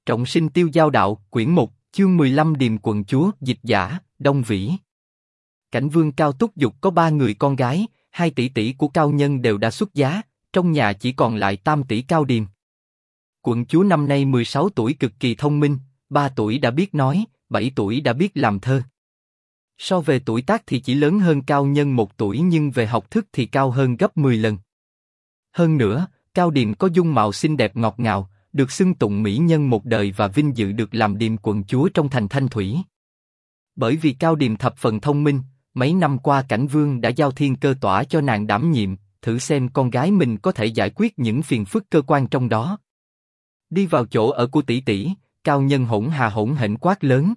Trọng sinh tiêu giao đạo, quyển 1, chương 15 Điềm quận chúa, dịch giả, Đông Vĩ. Cảnh Vương Cao Túc Dục có 3 người con gái, 2 tỷ tỷ của Cao Nhân đều đã xuất giá, trong nhà chỉ còn lại Tam tỷ Cao Điềm. Quận chúa năm nay 16 tuổi cực kỳ thông minh, 3 tuổi đã biết nói, 7 tuổi đã biết làm thơ. So về tuổi tác thì chỉ lớn hơn Cao Nhân 1 tuổi nhưng về học thức thì cao hơn gấp 10 lần. Hơn nữa, Cao Điềm có dung mạo xinh đẹp ngọt ngào, được xưng tụng mỹ nhân một đời và vinh dự được làm điềm quận chúa trong thành Thanh Thủy. Bởi vì Cao Điềm thập phần thông minh, mấy năm qua Cảnh Vương đã giao thiên cơ tỏa cho nàng đảm nhiệm, thử xem con gái mình có thể giải quyết những phiền phức cơ quan trong đó. Đi vào chỗ ở của tỷ tỷ, Cao Nhân hỗn hển quát lớn.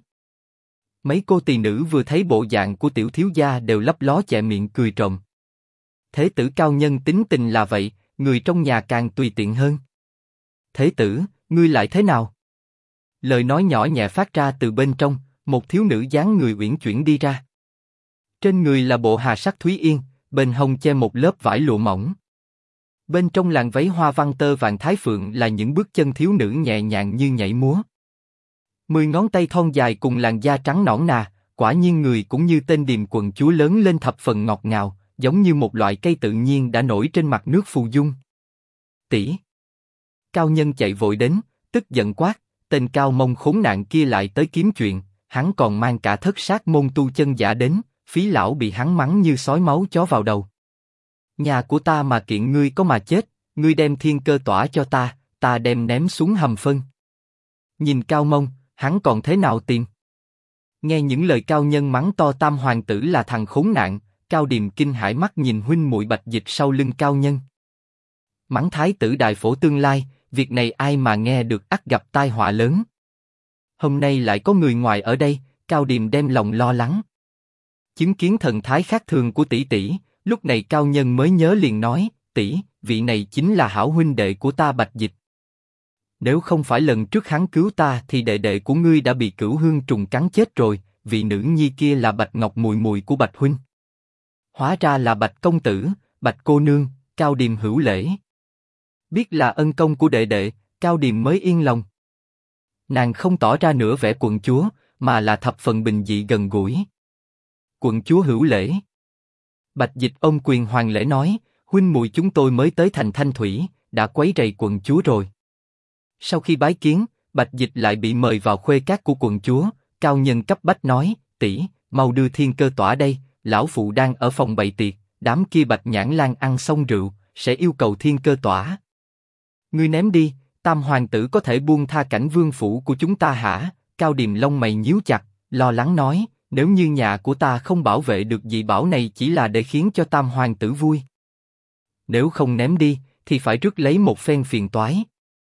Mấy cô tỳ nữ vừa thấy bộ dạng của tiểu thiếu gia đều lấp ló chẹ miệng cười trộm. Thế tử Cao Nhân tính tình là vậy, người trong nhà càng tùy tiện hơn. Thế tử, ngươi lại thế nào? Lời nói nhỏ nhẹ phát ra từ bên trong, một thiếu nữ dáng người uyển chuyển đi ra. Trên người là bộ hà sắc thúy yên, bên hông che một lớp vải lụa mỏng. Bên trong làn váy hoa văn tơ vàng thái phượng là những bước chân thiếu nữ nhẹ nhàng như nhảy múa. 10 ngón tay thon dài cùng làn da trắng nõn nà, quả nhiên người cũng như tên điềm quận chúa lớn lên thập phần ngọt ngào, giống như một loại cây tự nhiên đã nổi trên mặt nước phù dung. Tỷ. Cao Nhân chạy vội đến, tức giận quát, tên Cao Mông khốn nạn kia lại tới kiếm chuyện, hắn còn mang cả thất sát môn tu chân giả đến, phí lão bị hắn mắng như sói máu chó vào đầu. Nhà của ta mà kiện ngươi có mà chết, ngươi đem thiên cơ tỏa cho ta đem ném xuống hầm phân. Nhìn Cao Mông, hắn còn thế nào tìm? Nghe những lời Cao Nhân mắng to Tam hoàng tử là thằng khốn nạn, Cao Điềm kinh hãi mắt nhìn huynh muội Bạch Dịch sau lưng Cao Nhân. Mắng thái tử đại phổ tương lai, việc này ai mà nghe được ắt gặp tai họa lớn. Hôm nay lại có người ngoài ở đây, Cao Điềm đem lòng lo lắng. Chứng kiến thần thái khác thường của tỷ tỷ, lúc này Cao Nhân mới nhớ liền nói, tỷ, vị này chính là hảo huynh đệ của ta Bạch Dịch. Nếu không phải lần trước hắn cứu ta thì đệ đệ của ngươi đã bị cửu hương trùng cắn chết rồi, vị nữ nhi kia là Bạch Ngọc mùi mùi của Bạch huynh. Hóa ra là Bạch công tử, Bạch cô nương, Cao Điềm hữu lễ. Biết là ân công của đệ đệ, Cao Điềm mới yên lòng. Nàng không tỏ ra nửa vẻ quận chúa, mà là thập phần bình dị gần gũi. Quận chúa hữu lễ. Bạch Dịch ôm quyền hoàng lễ nói, huynh muội chúng tôi mới tới thành Thanh Thủy, đã quấy rầy quận chúa rồi. Sau khi bái kiến, Bạch Dịch lại bị mời vào khuê các của quận chúa, Cao Nhân cấp bách nói, tỷ, mau đưa thiên cơ tỏa đây, lão phụ đang ở phòng bày tiệc, đám kia Bạch Nhãn Lang ăn xong rượu, sẽ yêu cầu thiên cơ tỏa. Ngươi ném đi, Tam hoàng tử có thể buông tha Cảnh Vương phủ của chúng ta hả? Cao Điềm lông mày nhíu chặt, lo lắng nói, nếu như nhà của ta không bảo vệ được dị bảo này chỉ là để khiến cho Tam hoàng tử vui. Nếu không ném đi, thì phải rước lấy một phen phiền toái.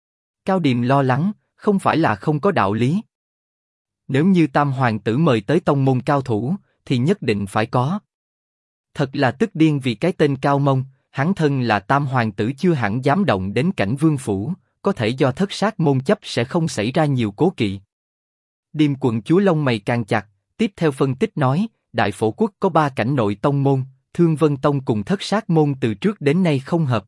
Cao Điềm lo lắng, không phải là không có đạo lý. Nếu như Tam hoàng tử mời tới tông môn cao thủ, thì nhất định phải có. Thật là tức điên vì cái tên Cao Mông, hắn thân là Tam hoàng tử chưa hẳn dám động đến Cảnh Vương phủ, có thể do thất sát môn chấp sẽ không xảy ra nhiều cố kỵ. Điềm quận chúa lông mày càng chặt, tiếp theo phân tích nói, Đại Phổ quốc có 3 cảnh nội tông môn, Thương Vân Tông cùng thất sát môn từ trước đến nay không hợp.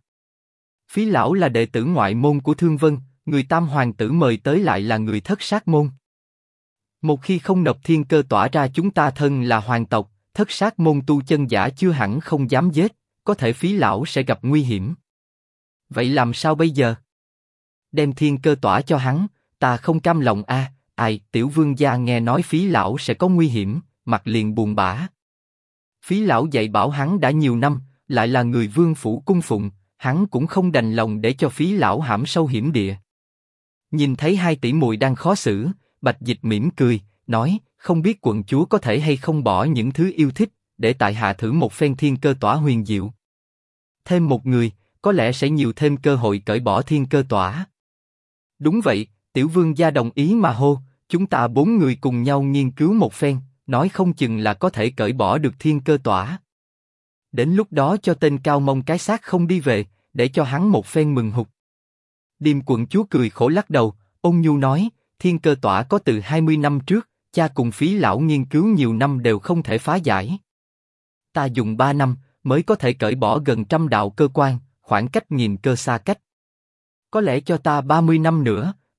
Phí lão là đệ tử ngoại môn của Thương Vân, người Tam hoàng tử mời tới lại là người thất sát môn. Một khi không nộp thiên cơ tỏa ra chúng ta thân là hoàng tộc, thất sát môn tu chân giả chưa hẳn không dám giết, có thể Phí lão sẽ gặp nguy hiểm. Vậy làm sao bây giờ? Đem thiên cơ tỏa cho hắn, ta không cam lòng a. Ai, tiểu vương gia nghe nói Phí lão sẽ có nguy hiểm, mặt liền buồn bã. Phí lão dạy bảo hắn đã nhiều năm, lại là người vương phủ cung phụng, hắn cũng không đành lòng để cho Phí lão hãm sâu hiểm địa. Nhìn thấy 2 tỷ muội đang khó xử, Bạch Dịch mỉm cười, nói, không biết quận chúa có thể hay không bỏ những thứ yêu thích, để tại hạ thử một phen thiên cơ tỏa huyền diệu. Thêm một người, có lẽ sẽ nhiều thêm cơ hội cởi bỏ thiên cơ tỏa. Đúng vậy, tiểu vương gia đồng ý mà hô, chúng ta 4 người cùng nhau nghiên cứu một phen, nói không chừng là có thể cởi bỏ được thiên cơ tỏa. Đến lúc đó cho tên Cao Mông cái xác không đi về, để cho hắn một phen mừng hụt. Điềm quận chúa cười khổ lắc đầu, ôn nhu nói, thiên cơ tỏa có từ 20 năm trước, cha cùng Phí lão nghiên cứu nhiều năm đều không thể phá giải. Ta dùng 3 năm mới có thể cởi bỏ gần 100 đạo cơ quan, khoảng cách nghìn cơ xa cách. Có lẽ cho ta 30 năm nữa,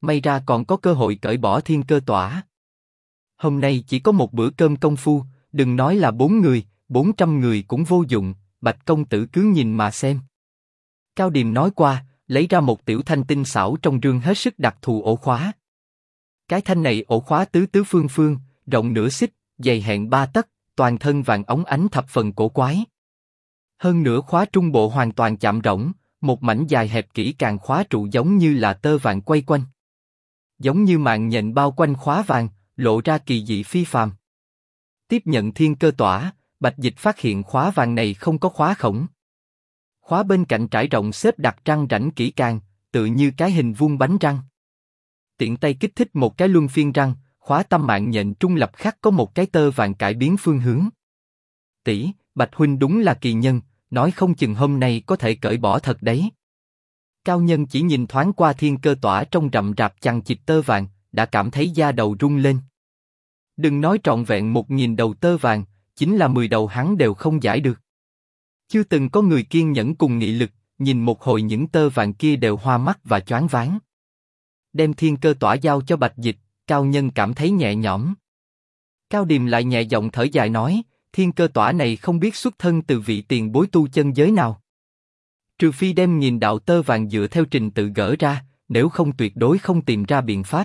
may ra còn có cơ hội cởi bỏ thiên cơ tỏa. Hôm nay chỉ có một bữa cơm công phu, đừng nói là 4 người, 400 người cũng vô dụng, Bạch công tử cứ nhìn mà xem. Cao Điềm nói qua, lấy ra một tiểu thanh tinh xảo trong rương hết sức đặc thù ổ khóa. Cái thanh này ổ khóa tứ tứ phương phương, rộng nửa xích, dày hẹn 3 tấc, toàn thân vàng óng ánh thập phần cổ quái. Hơn nữa khóa trung bộ hoàn toàn chạm rỗng, một mảnh dài hẹp kỹ càng khóa trụ giống như là tơ vàng quay quanh. Giống như mạng nhện bao quanh khóa vàng, lộ ra kỳ dị phi phàm. Tiếp nhận thiên cơ tỏa, Bạch Dịch phát hiện khóa vàng này không có khóa khổng. Khóa bên cạnh trải rộng xếp đặt răng rãnh kỹ càng, tự như cái hình vuông bánh răng. Tiện tay kích thích một cái luân phiên răng, khóa tâm mạng nhện trung lập khắc có một cái tơ vàng cải biến phương hướng. Tỷ, Bạch huynh đúng là kỳ nhân, nói không chừng hôm nay có thể cởi bỏ thật đấy. Cao Nhân chỉ nhìn thoáng qua thiên cơ tỏa trong rậm rạp chằng chịt tơ vàng, đã cảm thấy da đầu rung lên. Đừng nói trọn vẹn 1000 đầu tơ vàng, chính là 10 đầu hắn đều không giải được. Chưa từng có người kiên nhẫn cùng nghị lực, nhìn một hồi những tơ vàng kia đều hoa mắt và choáng váng. Đem thiên cơ tỏa giao cho Bạch Dịch, Cao Nhân cảm thấy nhẹ nhõm. Cao Điềm lại nhẹ giọng thở dài nói, thiên cơ tỏa này không biết xuất thân từ vị tiền bối tu chân giới nào. Trừ phi đem 1000 đạo tơ vàng dựa theo trình tự gỡ ra, nếu không tuyệt đối không tìm ra biện pháp.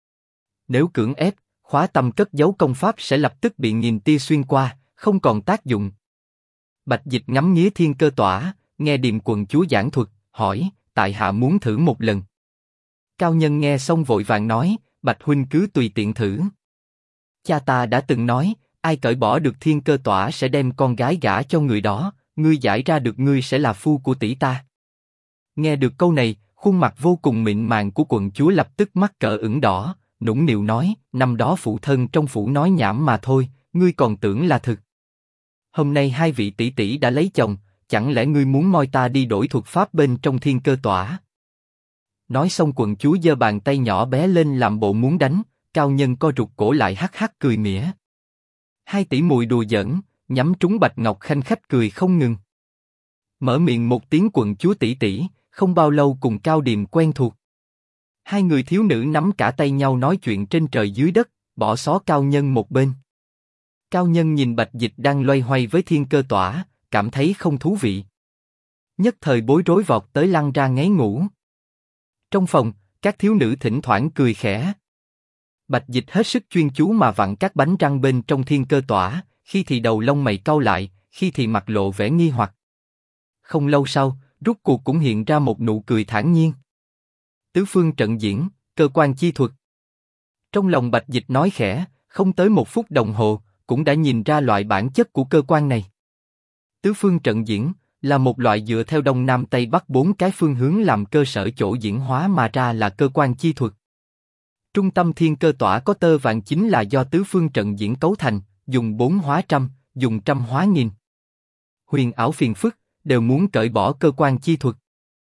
Nếu cưỡng ép, khóa tâm cất giấu công pháp sẽ lập tức bị 1000 tia xuyên qua, không còn tác dụng. Bạch Dịch ngắm nghía thiên cơ tỏa, nghe Điềm quận chúa giảng thuật, hỏi, tại hạ muốn thử một lần. Cao Nhân nghe xong vội vàng nói, Bạch huynh cứ tùy tiện thử. Cha ta đã từng nói, ai cởi bỏ được thiên cơ tỏa sẽ đem con gái gả cho người đó, ngươi giải ra được ngươi sẽ là phu của tỷ ta. Nghe được câu này, khuôn mặt vô cùng mịn màng của quận chúa lập tức mắt cỡ ửng đỏ, nũng nịu nói, năm đó phụ thân trong phủ nói nhảm mà thôi, ngươi còn tưởng là thực. Hôm nay hai vị tỷ tỷ đã lấy chồng, chẳng lẽ ngươi muốn moi ta đi đổi thuật pháp bên trong thiên cơ tỏa? Nói xong quận chúa giơ bàn tay nhỏ bé lên làm bộ muốn đánh, Cao Nhân co rụt cổ lại hắc hắc cười mỉa. Hai tỷ muội đùa giỡn, nhắm trúng Bạch Ngọc khanh khách cười không ngừng. Mở miệng một tiếng quận chúa tỷ tỷ, không bao lâu cùng Cao Điềm quen thuộc. Hai người thiếu nữ nắm cả tay nhau nói chuyện trên trời dưới đất, bỏ xó Cao Nhân một bên. Cao Nhân nhìn Bạch Dịch đang loay hoay với thiên cơ tỏa, cảm thấy không thú vị. Nhất thời bối rối vọt tới lăn ra ngáy ngủ. Trong phòng, các thiếu nữ thỉnh thoảng cười khẽ. Bạch Dịch hết sức chuyên chú mà vặn các bánh răng bên trong thiên cơ tỏa, khi thì đầu lông mày cau lại, khi thì mặt lộ vẻ nghi hoặc. Không lâu sau, rút cuộc cũng hiện ra một nụ cười thản nhiên. Tứ phương trận diễn, cơ quan chi thuật. Trong lòng Bạch Dịch nói khẽ, không tới 1 phút đồng hồ, cũng đã nhìn ra loại bản chất của cơ quan này. Tứ phương trận diễn là một loại dựa theo đông nam tây bắc 4 cái phương hướng làm cơ sở chỗ diễn hóa mà ra là cơ quan chi thuật. Trung tâm thiên cơ tỏa có tơ vàng chính là do tứ phương trận diễn cấu thành, dùng 4 hóa trăm, dùng trăm hóa nghìn. Huyền ảo phiền phức, đều muốn cởi bỏ cơ quan chi thuật.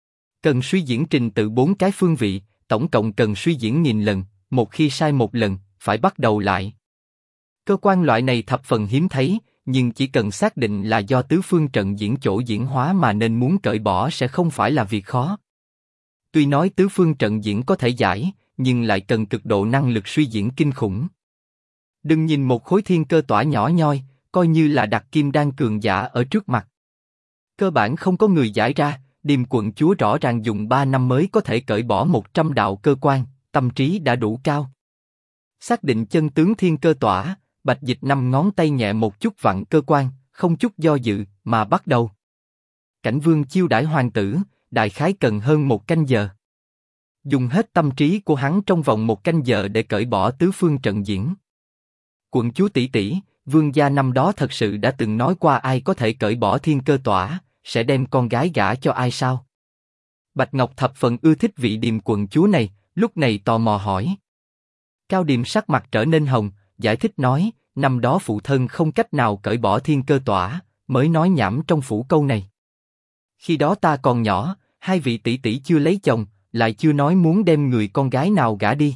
Cần suy diễn trình tự 4 cái phương vị, tổng cộng cần suy diễn 1000 lần, một khi sai một lần, phải bắt đầu lại. Cơ quan loại này thập phần hiếm thấy, nhưng chỉ cần xác định là do tứ phương trận diễn chỗ diễn hóa mà nên muốn cởi bỏ sẽ không phải là việc khó. Tuy nói tứ phương trận diễn có thể giải, nhưng lại cần cực độ năng lực suy diễn kinh khủng. Đừng nhìn một khối thiên cơ tỏa nhỏ nhoi, coi như là đặt kim đan cường giả ở trước mặt. Cơ bản không có người giải ra, Điềm quận chúa rõ ràng dùng 3 năm mới có thể cởi bỏ 100 đạo cơ quan, tâm trí đã đủ cao. Xác định chân tướng thiên cơ tỏa, Bạch Dịch 5 ngón tay nhẹ một chút vặn cơ quan, không chút do dự, mà bắt đầu. Cảnh Vương chiêu đãi hoàng tử, đại khái cần hơn 1 canh giờ. Dùng hết tâm trí của hắn trong vòng 1 canh giờ để cởi bỏ tứ phương trận diễn. Quận chúa tỷ tỷ, vương gia năm đó thật sự đã từng nói qua ai có thể cởi bỏ thiên cơ tỏa, sẽ đem con gái gả cho ai sao? Bạch Ngọc thập phần ưa thích vị Điềm quận chúa này, lúc này tò mò hỏi. Cao Điềm sắc mặt trở nên hồng, giải thích nói, năm đó phụ thân không cách nào cởi bỏ thiên cơ tỏa, mới nói nhảm trong phủ câu này. Khi đó ta còn nhỏ, hai vị tỷ tỷ chưa lấy chồng, lại chưa nói muốn đem người con gái nào gả đi.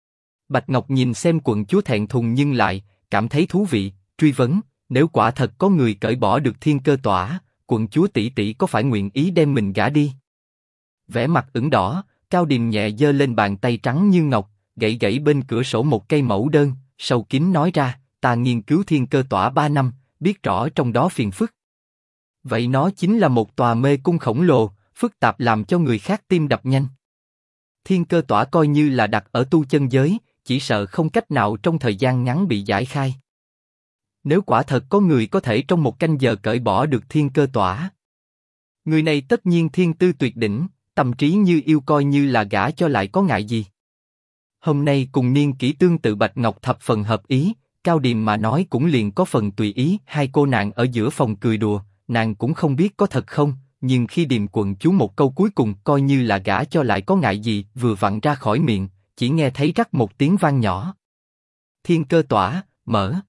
Bạch Ngọc nhìn xem quận chúa thẹn thùng nhưng lại cảm thấy thú vị, truy vấn, nếu quả thật có người cởi bỏ được thiên cơ tỏa, quận chúa tỷ tỷ có phải nguyện ý đem mình gả đi? Vẻ mặt ửng đỏ, Cao Điềm nhẹ giơ lên bàn tay trắng như ngọc, gãy gãy bên cửa sổ một cây mẫu đơn, sâu kín nói ra, ta nghiên cứu thiên cơ tỏa 3 năm, biết rõ trong đó phiền phức. Vậy nó chính là một tòa mê cung khổng lồ, phức tạp làm cho người khác tim đập nhanh. Thiên cơ tỏa coi như là đặt ở tu chân giới, chỉ sợ không cách nào trong thời gian ngắn bị giải khai. Nếu quả thật có người có thể trong một canh giờ cởi bỏ được thiên cơ tỏa, người này tất nhiên thiên tư tuyệt đỉnh, tâm trí như yêu, coi như là gả cho lại có ngại gì. Hôm nay cùng niên kỷ tương tự Bạch Ngọc thập phần hợp ý, Cao Điềm mà nói cũng liền có phần tùy ý. Hai cô nàng ở giữa phòng cười đùa, nàng cũng không biết có thật không, nhưng khi Điềm quận chúa một câu cuối cùng coi như là gả cho lại có ngại gì vừa vặn ra khỏi miệng, chỉ nghe thấy rắc một tiếng vang nhỏ. Thiên cơ tỏa, mở.